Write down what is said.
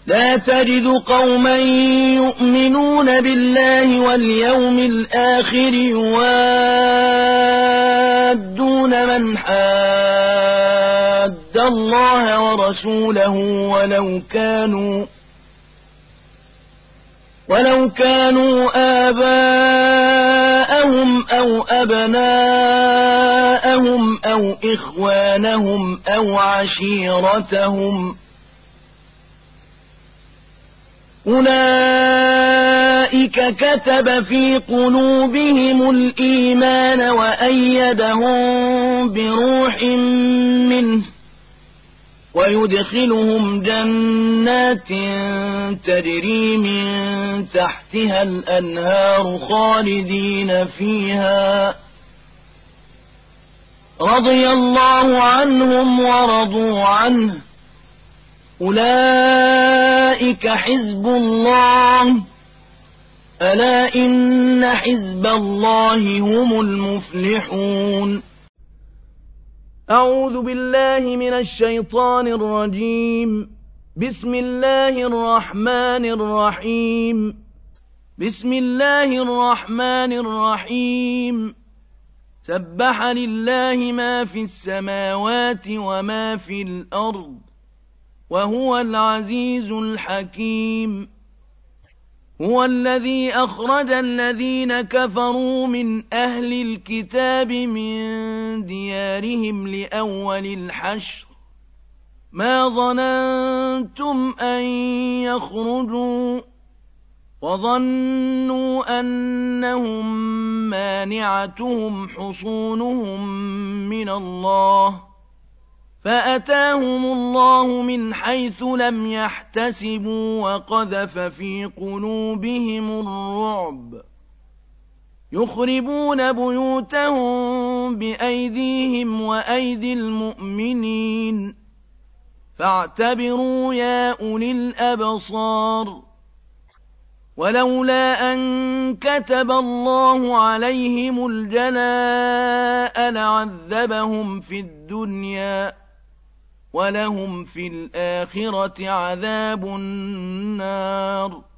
لا تجد قوما يؤمنون بالله واليوم الآخر يوادون من حاد الله ورسوله ولو كانوا آباءهم أو أبناءهم أو إخوانهم أو عشيرتهم أولئك كتب في قلوبهم الإيمان وأيدهم بروح منه ويدخلهم جنات تجري من تحتها الأنهار خالدين فيها رضي الله عنهم ورضوا عنه أولئك حزب الله ألا إن حزب الله هم المفلحون. أعوذ بالله من الشيطان الرجيم. بسم الله الرحمن الرحيم. بسم الله الرحمن الرحيم. سبح لله ما في السماوات وما في الأرض وهو العزيز الحكيم. هو الذي أخرج الذين كفروا من أهل الكتاب من ديارهم لأول الحشر ما ظننتم أن يخرجوا وظنوا أنهم مانعتهم حصونهم من الله فأتاهم الله من حيث لم يحتسبوا وقذف في قلوبهم الرعب يخربون بيوتهم بأيديهم وأيدي المؤمنين فاعتبروا يا أولي الأبصار. ولولا أن كتب الله عليهم الجلاء لعذبهم في الدنيا ولهم في الآخرة عذاب النار.